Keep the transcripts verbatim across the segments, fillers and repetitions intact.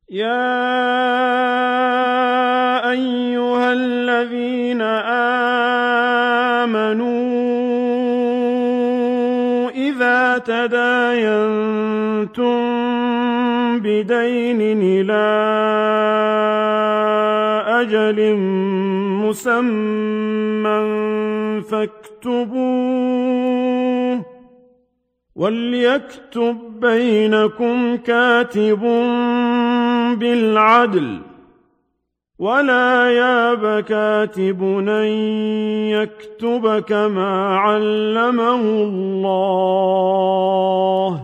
يا أيها الذين آمنوا إذا تداينتم بدين إلى أجل مسمى فاكتبوه وليكتب بينكم كاتب بالعدل ولا ياب كاتب أن يكتب كما علمه الله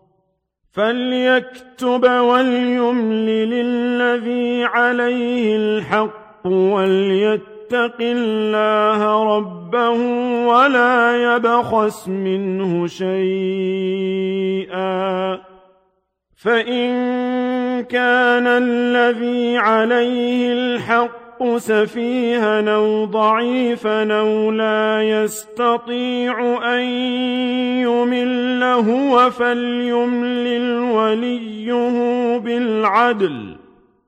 فليكتب وليملل الذي عليه الحق وليتق الله ربه ولا يبخس منه شيئا فإن كان الذي عليه الحق سفيها أو ضعيفا أو لا يستطيع أن يمل هو فليملل وليه بالعدل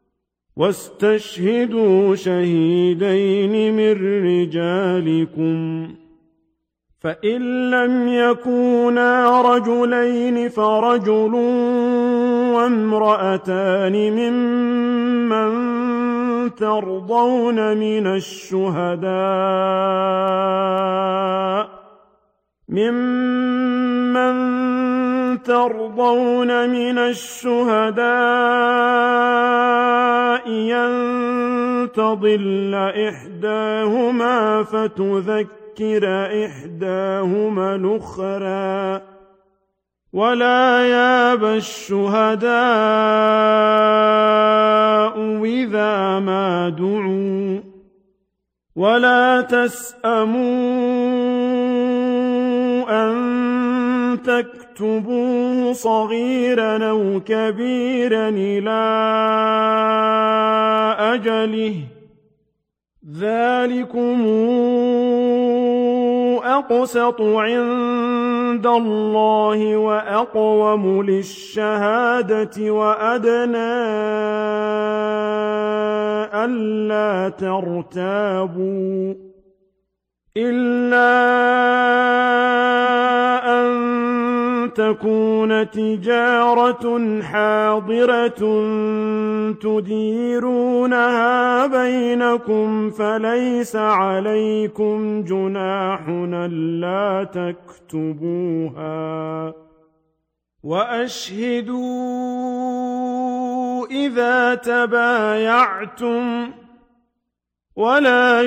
واستشهدوا شهيدين من رجالكم فإن لم يكونا رجلين فرجل وامرأتان ممن ترضون من الشهداء ممن ترضون من الشهداء أن تضل إحداهما فتذكر إحداهما الأخرى ولا ياب الشهداء إذا ما دعوا ولا تسأموا أن تكتبوه صغيرا أو كبيرا إلى أجله ذلكم أقسط عند الله وأقوم للشهادة وأدنى ألا ترتابوا إلا أن تكون تجارة حاضرة تديرونها بينكم فليس عليكم جناح ألا تكتبوها وأشهدوا إذا تبايعتم ولا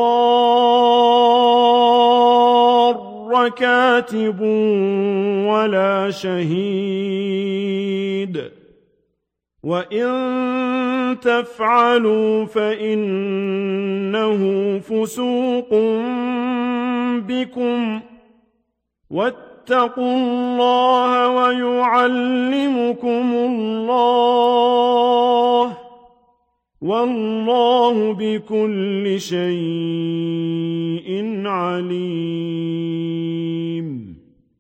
يضار كاتب ولا شهيد وإن تفعلوا فإنه فسوق بكم واتقوا الله ويعلمكم الله والله بكل شيء عليم